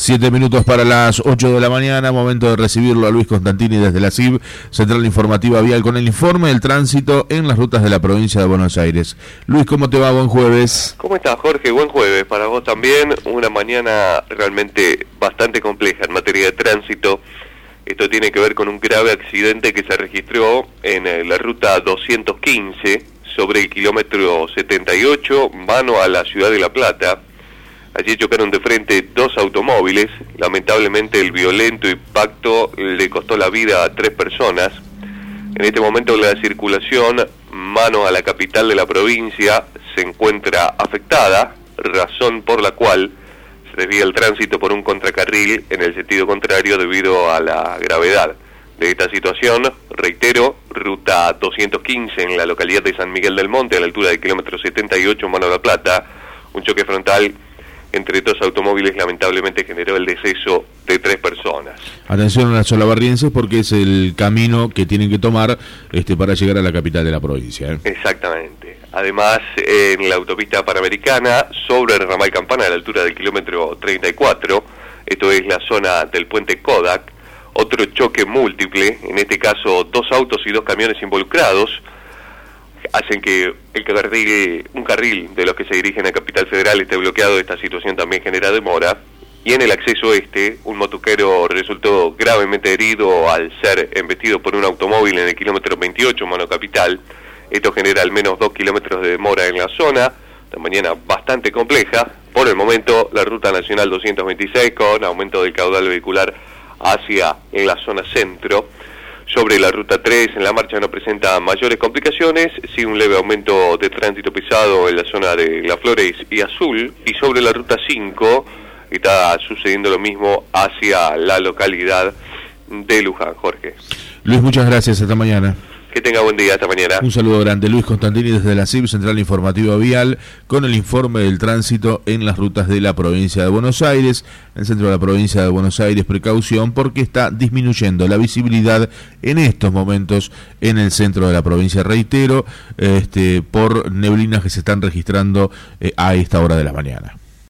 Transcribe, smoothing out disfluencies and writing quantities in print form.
7 minutos para las 8 de la mañana, momento de recibirlo a Luis Constantini desde la CIB, Central Informativa Vial, con el informe del tránsito en las rutas de la provincia de Buenos Aires. Luis, ¿cómo te va? Buen jueves. ¿Cómo estás, Jorge? Buen jueves para vos también. Una mañana realmente bastante compleja en materia de tránsito. Esto tiene que ver con un grave accidente que se registró en la ruta 215 sobre el kilómetro 78, mano a la ciudad de La Plata. Allí chocaron de frente dos automóviles. Lamentablemente el violento impacto le costó la vida a 3 personas. En este momento la circulación mano a la capital de la provincia se encuentra afectada, razón por la cual se desvía el tránsito por un contracarril en el sentido contrario debido a la gravedad de esta situación. Reitero, ruta 215 en la localidad de San Miguel del Monte, a la altura del kilómetro 78, mano a La Plata. Un choque frontal entre dos automóviles lamentablemente generó el deceso de 3 personas. Atención a las solabarrienses porque es el camino que tienen que tomar para llegar a la capital de la provincia. Exactamente. Además, en la autopista Panamericana, sobre el ramal Campana, a la altura del kilómetro 34, esto es la zona del puente Kodak, otro choque múltiple, en este caso 2 autos y 2 camiones involucrados, hacen que un carril de los que se dirigen a Capital Federal esté bloqueado. Esta situación también genera demora. Y en el acceso un motoquero resultó gravemente herido al ser embestido por un automóvil en el kilómetro 28, mano capital. Esto genera al menos 2 kilómetros de demora en la zona. De mañana bastante compleja. Por el momento, la ruta nacional 226 con aumento del caudal vehicular hacia en la zona centro. Sobre la ruta 3, en la marcha no presenta mayores complicaciones, sí un leve aumento de tránsito pesado en la zona de Las Flores y Azul, y sobre la ruta 5 está sucediendo lo mismo hacia la localidad de Luján, Jorge. Luis, muchas gracias, hasta mañana. Que tenga buen día, hasta mañana. Un saludo grande, Luis Constantini desde la CIB, Central Informativa Vial, con el informe del tránsito en las rutas de la provincia de Buenos Aires. En el centro de la provincia de Buenos Aires, precaución porque está disminuyendo la visibilidad en estos momentos en el centro de la provincia, reitero, por neblinas que se están registrando a esta hora de la mañana.